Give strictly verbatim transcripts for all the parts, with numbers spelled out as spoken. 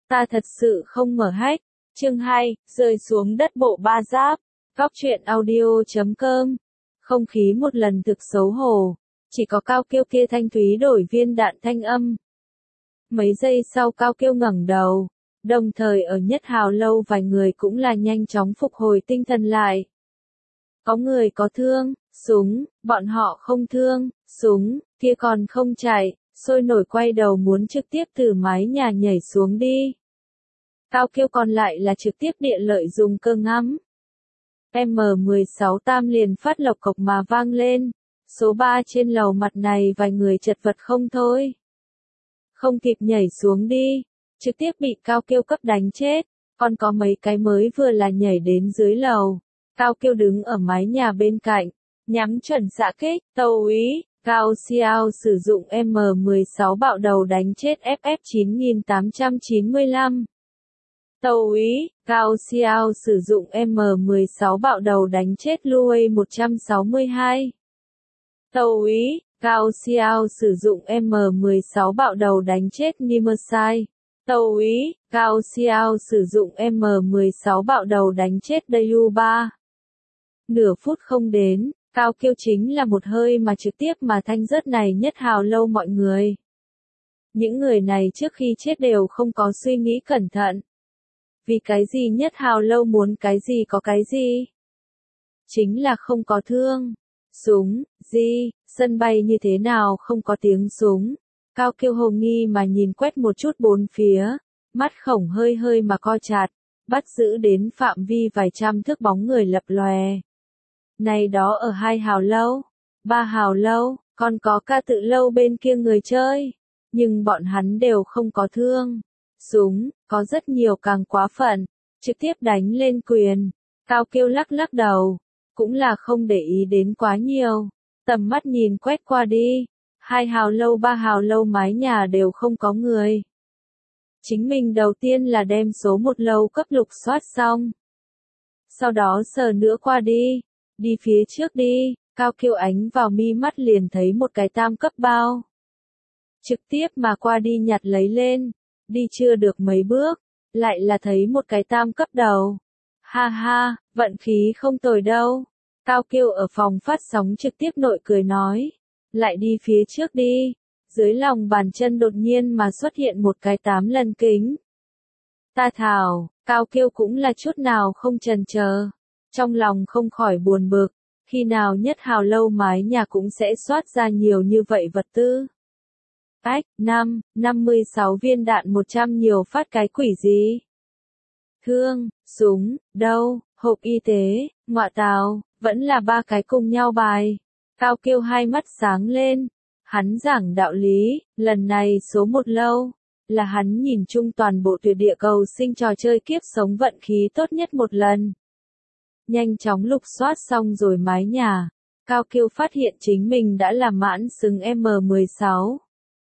Ta thật sự không mở hách. Chương hai, rơi xuống đất bộ ba giáp. Góc truyện audio chấm com. Không khí một lần thực xấu hổ. Chỉ có Cao Kiêu kia thanh thúy đổi viên đạn thanh âm. Mấy giây sau Cao Kiêu ngẩng đầu. Đồng thời ở Nhất Hào lâu vài người cũng là nhanh chóng phục hồi tinh thần lại. Có người có thương, súng, bọn họ không thương, súng, kia còn không chạy, sôi nổi quay đầu muốn trực tiếp từ mái nhà nhảy xuống đi. Cao Kiêu còn lại là trực tiếp địa lợi dùng cơ ngắm. M mười sáu tam liền phát lộc cộc mà vang lên. Số ba trên lầu mặt này vài người chật vật không thôi. Không kịp nhảy xuống đi, trực tiếp bị Cao Kiêu cấp đánh chết. Còn có mấy cái mới vừa là nhảy đến dưới lầu. Cao Kiêu đứng ở mái nhà bên cạnh, nhắm chuẩn xạ kích, tàu úy, Cao Xiao sử dụng M mười sáu bạo đầu đánh chết F F chín nghìn tám trăm chín mươi lăm. Tàu úy, Cao Xiao sử dụng M mười sáu bạo đầu đánh chết Luay một trăm sáu mươi hai. Tàu úy, Cao Xiao sử dụng M mười sáu bạo đầu đánh chết Nimosai. Tàu úy, Cao Xiao sử dụng M mười sáu bạo đầu đánh chết Dayu ba. Nửa phút không đến, Cao Kiêu chính là một hơi mà trực tiếp mà thanh rớt này Nhất Hào lâu mọi người. Những người này trước khi chết đều không có suy nghĩ cẩn thận. Vì cái gì Nhất Hào lâu muốn cái gì có cái gì? Chính là không có thương, súng, gì, sân bay như thế nào không có tiếng súng. Cao Kiêu hồ nghi mà nhìn quét một chút bốn phía, mắt khổng hơi hơi mà co chặt, bắt giữ đến phạm vi vài trăm thước bóng người lập lòe. Này đó ở hai hào lâu, ba hào lâu, còn có ca tự lâu bên kia người chơi, nhưng bọn hắn đều không có thương, súng, có rất nhiều càng quá phận, trực tiếp đánh lên quyền. Cao Kiêu lắc lắc đầu, cũng là không để ý đến quá nhiều, tầm mắt nhìn quét qua đi, hai hào lâu ba hào lâu mái nhà đều không có người. Chính mình đầu tiên là đem số một lâu cấp lục soát xong. Sau đó sờ nữa qua đi. Đi phía trước đi, Cao Kiêu ánh vào mi mắt liền thấy một cái tam cấp bao. Trực tiếp mà qua đi nhặt lấy lên, đi chưa được mấy bước, lại là thấy một cái tam cấp đầu. Ha ha, vận khí không tồi đâu. Cao Kiêu ở phòng phát sóng trực tiếp nội cười nói, lại đi phía trước đi, dưới lòng bàn chân đột nhiên mà xuất hiện một cái tám lần kính. Ta thảo, Cao Kiêu cũng là chút nào không chần chờ. Trong lòng không khỏi buồn bực, khi nào Nhất Hào lâu mái nhà cũng sẽ soát ra nhiều như vậy vật tư. Ách, năm, năm mươi sáu viên đạn một trăm nhiều phát cái quỷ gì? Thương, súng, đâu, hộp y tế, ngọa tào, vẫn là ba cái cùng nhau bài. Cao Kiêu hai mắt sáng lên, hắn giảng đạo lý, lần này số một lâu, là hắn nhìn chung toàn bộ tuyệt địa cầu sinh trò chơi kiếp sống vận khí tốt nhất một lần. Nhanh chóng lục soát xong rồi mái nhà, Cao Kiêu phát hiện chính mình đã làm mãn xứng M mười sáu.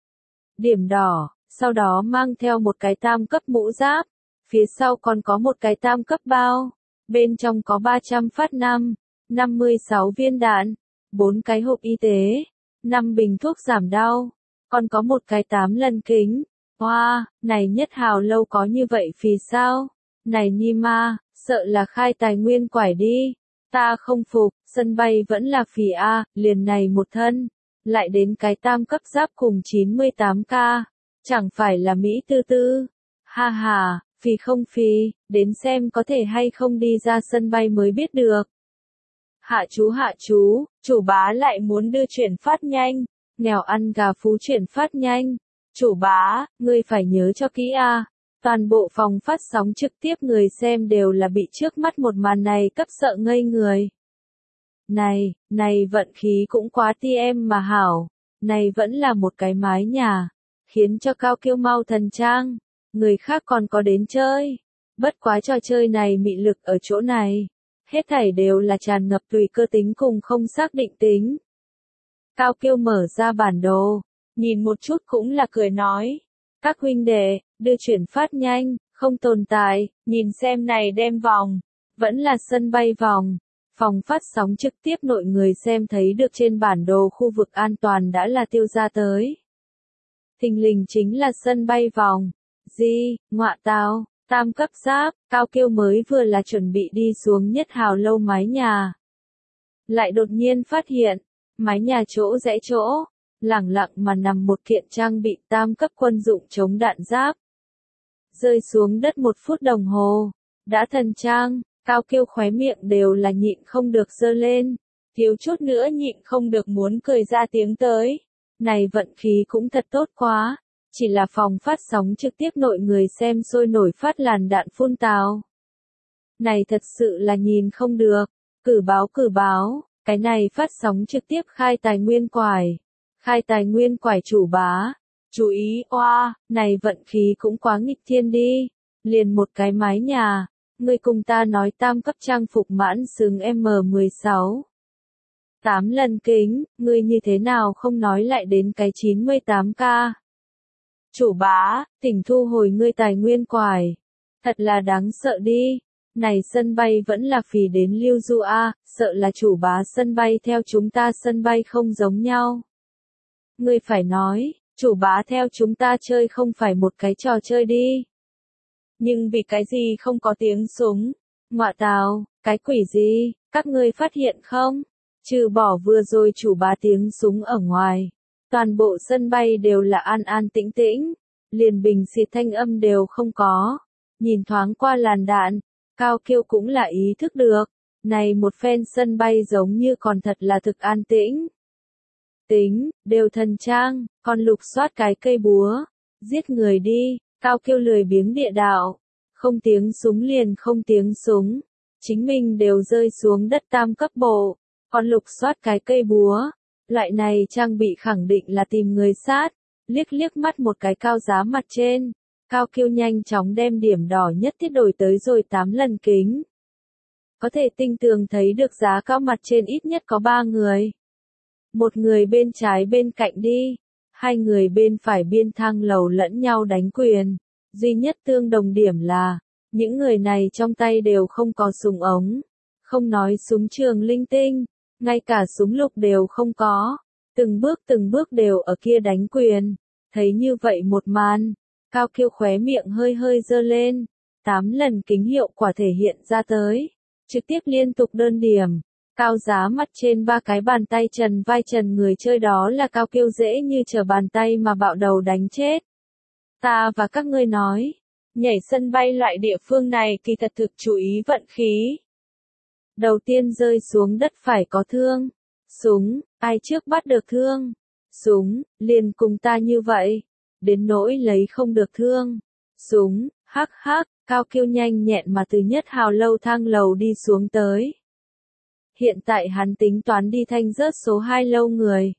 Điểm đỏ, sau đó mang theo một cái tam cấp mũ giáp, phía sau còn có một cái tam cấp bao, bên trong có ba trăm phát năm, năm mươi sáu viên đạn, bốn cái hộp y tế, năm bình thuốc giảm đau, còn có một cái tám lần kính. Hoa, wow, này Nhất Hào lâu có như vậy vì sao? Này Nhi ma, sợ là khai tài nguyên quải đi. Ta không phục, sân bay vẫn là phì A, liền này một thân. Lại đến cái tam cấp giáp cùng chín mươi tám k. Chẳng phải là Mỹ tư tư. Ha ha, phì không phì, đến xem có thể hay không đi ra sân bay mới biết được. Hạ chú hạ chú, chủ bá lại muốn đưa chuyển phát nhanh. Nghèo ăn gà phú chuyển phát nhanh. Chủ bá, ngươi phải nhớ cho kỹ A. Toàn bộ phòng phát sóng trực tiếp người xem đều là bị trước mắt một màn này cấp sợ ngây người. Này, này vận khí cũng quá ti em mà hảo. Này vẫn là một cái mái nhà. Khiến cho Cao Kiêu mau thần trang. Người khác còn có đến chơi. Bất quá trò chơi này mị lực ở chỗ này. Hết thảy đều là tràn ngập tùy cơ tính cùng không xác định tính. Cao Kiêu mở ra bản đồ. Nhìn một chút cũng là cười nói. Các huynh đệ, đưa chuyển phát nhanh, không tồn tại, nhìn xem này đem vòng. Vẫn là sân bay vòng. Phòng phát sóng trực tiếp nội người xem thấy được trên bản đồ khu vực an toàn đã là tiêu ra tới. Thình lình chính là sân bay vòng. Gì, ngọa tào, tam cấp giáp, Cao Kiêu mới vừa là chuẩn bị đi xuống nhất hào lâu mái nhà. Lại đột nhiên phát hiện, mái nhà chỗ rẽ chỗ, lẳng lặng mà nằm một kiện trang bị tam cấp quân dụng chống đạn giáp. Rơi xuống đất một phút đồng hồ, đã thần trang, Cao Kiêu khóe miệng đều là nhịn không được giơ lên, thiếu chút nữa nhịn không được muốn cười ra tiếng tới. Này vận khí cũng thật tốt quá, chỉ là phòng phát sóng trực tiếp nội người xem sôi nổi phát làn đạn phun tào. Này thật sự là nhìn không được, cử báo cử báo, cái này phát sóng trực tiếp khai tài nguyên quải. Khai tài nguyên quải chủ bá. Chú ý, oa, này vận khí cũng quá nghịch thiên đi. Liền một cái mái nhà, ngươi cùng ta nói tam cấp trang phục mãn xứng M mười sáu. tám lần kính, ngươi như thế nào không nói lại đến cái chín mươi tám k. Chủ bá, tỉnh thu hồi ngươi tài nguyên quải. Thật là đáng sợ đi. Này sân bay vẫn là phì đến lưu du a, sợ là chủ bá sân bay theo chúng ta sân bay không giống nhau. Ngươi phải nói, chủ bá theo chúng ta chơi không phải một cái trò chơi đi. Nhưng vì cái gì không có tiếng súng? Ngọa tào, cái quỷ gì, các ngươi phát hiện không? Trừ bỏ vừa rồi chủ bá tiếng súng ở ngoài, toàn bộ sân bay đều là an an tĩnh tĩnh, liền bình xịt thanh âm đều không có. Nhìn thoáng qua làn đạn, Cao Kiêu cũng là ý thức được, này một phen sân bay giống như còn thật là thực an tĩnh. Tính, đều thần trang, còn lục soát cái cây búa, giết người đi, Cao Kiêu lười biếng địa đạo, không tiếng súng liền không tiếng súng, chính mình đều rơi xuống đất tam cấp bộ, còn lục soát cái cây búa, loại này trang bị khẳng định là tìm người sát, liếc liếc mắt một cái cao giá mặt trên, Cao Kiêu nhanh chóng đem điểm đỏ nhất thiết đổi tới rồi tám lần kính. Có thể tinh tường thấy được giá cao mặt trên ít nhất có ba người. Một người bên trái bên cạnh đi, hai người bên phải biên thang lầu lẫn nhau đánh quyền. Duy nhất tương đồng điểm là, những người này trong tay đều không có súng ống. Không nói súng trường linh tinh, ngay cả súng lục đều không có. Từng bước từng bước đều ở kia đánh quyền. Thấy như vậy một màn, Cao Kiêu khóe miệng hơi hơi dơ lên. Tám lần kính hiệu quả thể hiện ra tới. Trực tiếp liên tục đơn điểm. Cao giá mặt trên ba cái bàn tay trần vai trần người chơi đó là Cao Kiêu dễ như trở bàn tay mà bạo đầu đánh chết. Ta và các ngươi nói, nhảy sân bay loại địa phương này kỳ thật thực chú ý vận khí. Đầu tiên rơi xuống đất phải có thương. Súng, ai trước bắt được thương? Súng, liền cùng ta như vậy. Đến nỗi lấy không được thương. Súng, hắc hắc, Cao Kiêu nhanh nhẹn mà từ nhất hào lâu thang lầu đi xuống tới. Hiện tại hắn tính toán đi thanh rớt số hai lâu người.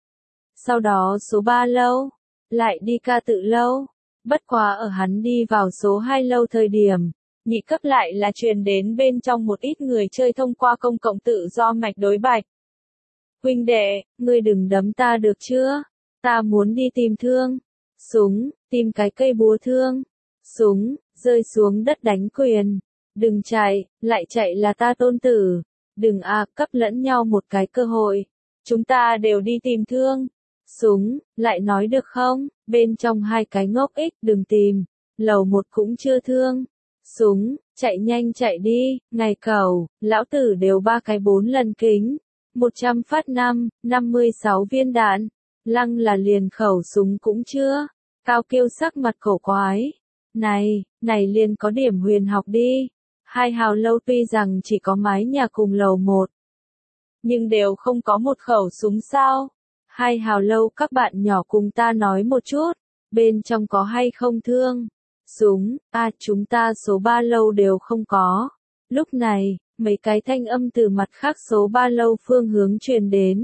Sau đó số ba lâu, lại đi ca tự lâu. Bất quá ở hắn đi vào số hai lâu thời điểm, nhị cấp lại là truyền đến bên trong một ít người chơi thông qua công cộng tự do mạch đối bạch. Huynh đệ, ngươi đừng đấm ta được chưa? Ta muốn đi tìm thương. Súng, tìm cái cây búa thương. Súng, rơi xuống đất đánh quyền. Đừng chạy, lại chạy là ta tôn tử. Đừng à, cấp lẫn nhau một cái cơ hội. Chúng ta đều đi tìm thương. Súng, lại nói được không? Bên trong hai cái ngốc ích đừng tìm. Lầu một cũng chưa thương. Súng, chạy nhanh chạy đi. Ngày cầu, lão tử đều ba cái bốn lần kính. một trăm phát năm, năm mươi sáu viên đạn. Lăng là liền khẩu súng cũng chưa. Cao Kiêu sắc mặt cổ quái. Này, này liền có điểm huyền học đi. Hai hào lâu tuy rằng chỉ có mái nhà cùng lầu một, nhưng đều không có một khẩu súng sao. Hai hào lâu các bạn nhỏ cùng ta nói một chút, bên trong có hay không thương? Súng, à chúng ta số ba lâu đều không có. Lúc này, mấy cái thanh âm từ mặt khác số ba lâu phương hướng truyền đến.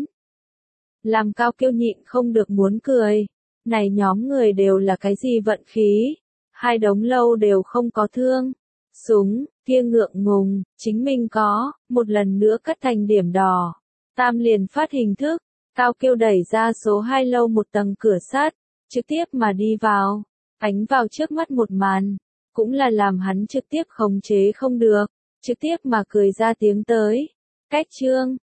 Làm Cao Kiêu nhịn không được muốn cười. Này nhóm người đều là cái gì vận khí? Hai đống lâu đều không có thương. Súng, kia ngượng ngùng, chính mình có, một lần nữa cất thành điểm đỏ. Tam liền phát hình thức, Cao Kiêu đẩy ra số hai lâu một tầng cửa sắt, trực tiếp mà đi vào, ánh vào trước mắt một màn, cũng là làm hắn trực tiếp khống chế không được, trực tiếp mà cười ra tiếng tới. Cách chương,